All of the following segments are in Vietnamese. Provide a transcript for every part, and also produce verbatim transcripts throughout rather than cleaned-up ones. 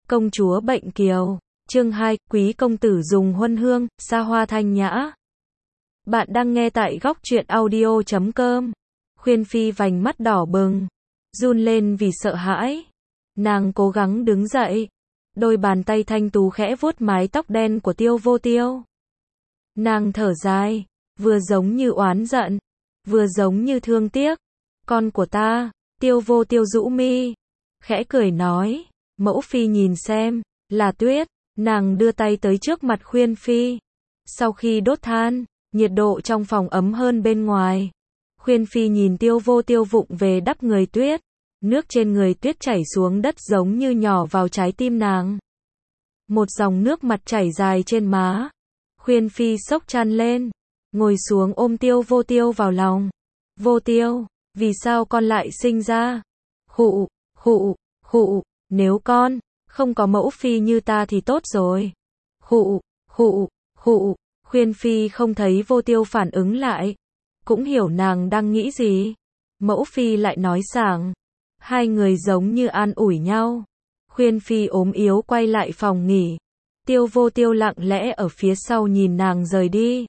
Công chúa bệnh kiều. Chương hai, quý công tử dùng huân hương, xa hoa thanh nhã. Bạn đang nghe tại góc truyện audio chấm com. Khuyên Phi vành mắt đỏ bừng, run lên vì sợ hãi. Nàng cố gắng đứng dậy, đôi bàn tay thanh tú khẽ vuốt mái tóc đen của Tiêu Vô Tiêu. Nàng thở dài, vừa giống như oán giận, vừa giống như thương tiếc. Con của ta. Tiêu Vô Tiêu rũ mi, khẽ cười nói, mẫu phi nhìn xem, là tuyết. Nàng đưa tay tới trước mặt Khuyên Phi. Sau khi đốt than, nhiệt độ trong phòng ấm hơn bên ngoài. Khuyên Phi nhìn Tiêu Vô Tiêu vụng về đắp người tuyết. Nước trên người tuyết chảy xuống đất giống như nhỏ vào trái tim nàng. Một dòng nước mặt chảy dài trên má. Khuyên Phi xốc chăn lên, ngồi xuống ôm Tiêu Vô Tiêu vào lòng. Vô Tiêu, vì sao con lại sinh ra? Khụ, khụ, khụ, nếu con không có mẫu phi như ta thì tốt rồi. Khụ, khụ, khụ. Khuyên Phi không thấy Vô Tiêu phản ứng lại, cũng hiểu nàng đang nghĩ gì. Mẫu phi lại nói sảng. Hai người giống như an ủi nhau. Khuyên Phi ốm yếu quay lại phòng nghỉ. Tiêu Vô Tiêu lặng lẽ ở phía sau nhìn nàng rời đi.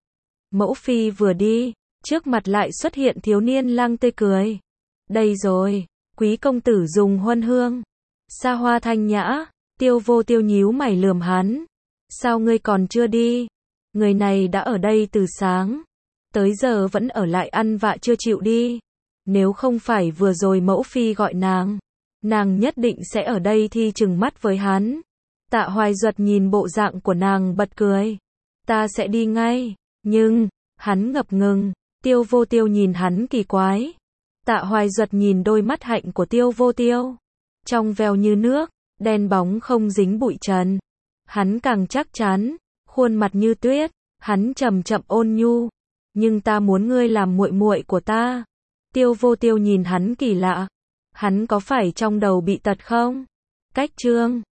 Mẫu phi vừa đi, trước mặt lại xuất hiện thiếu niên lang tươi cười. Đây rồi, quý công tử dùng huân hương, xa hoa thanh nhã. Tiêu Vô Tiêu nhíu mày lườm hắn. Sao ngươi còn chưa đi? Người này đã ở đây từ sáng, tới giờ vẫn ở lại ăn vạ chưa chịu đi. Nếu không phải vừa rồi mẫu phi gọi nàng, nàng nhất định sẽ ở đây thi trừng mắt với hắn. Tạ Hoài Duật nhìn bộ dạng của nàng bật cười. Ta sẽ đi ngay. Nhưng, hắn ngập ngừng. Tiêu Vô Tiêu nhìn hắn kỳ quái. Tạ Hoài Duật nhìn đôi mắt hạnh của Tiêu Vô Tiêu, trong veo như nước, đen bóng không dính bụi trần. Hắn càng chắc chắn, khuôn mặt như tuyết. Hắn chậm chậm ôn nhu. Nhưng ta muốn ngươi làm muội muội của ta. Tiêu Vô Tiêu nhìn hắn kỳ lạ. Hắn có phải trong đầu bị tật không? Cách chương